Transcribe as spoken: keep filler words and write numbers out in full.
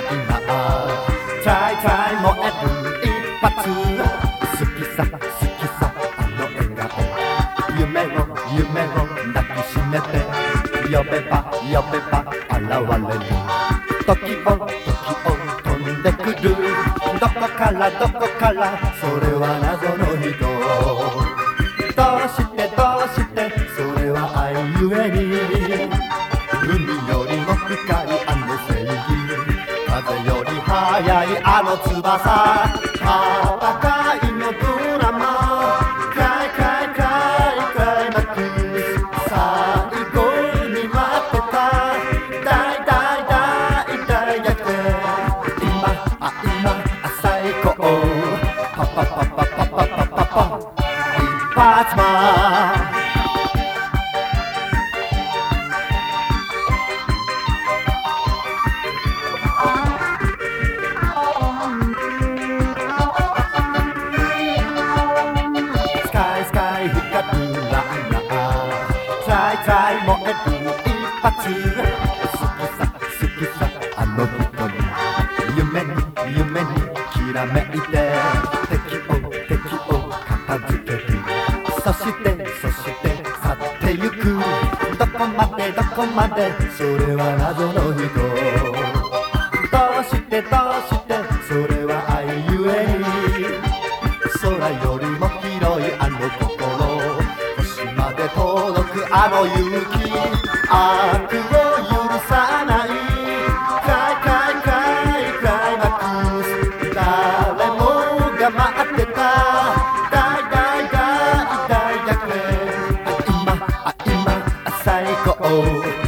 今トライトライ燃える一発好きさ好きさあの笑顔夢を夢を抱きしめて呼べば呼べば現れる時を時を飛んでくるどこからどこからそれは謎の人どうしてどうしてそれは愛ゆえに海よりも深いあの正義風より速いあの翼戦いのドラマクライクライクライクライマックス最後に待ってた大大大大逆転今あ今あ最高パパパパパパパパパ一発マントライトライ燃える一発好きさ好きさあの人に夢に夢にきらめいて敵を敵を片付けるそしてそして去ってゆくどこまでどこまでそれは謎の人どうしてどうしてそれは愛ゆえに空よりも広いあの心まで届くあの勇気悪を許さないクライクライクライクライマックス誰もが待ってた大大大大逆転あ今あ今あ最高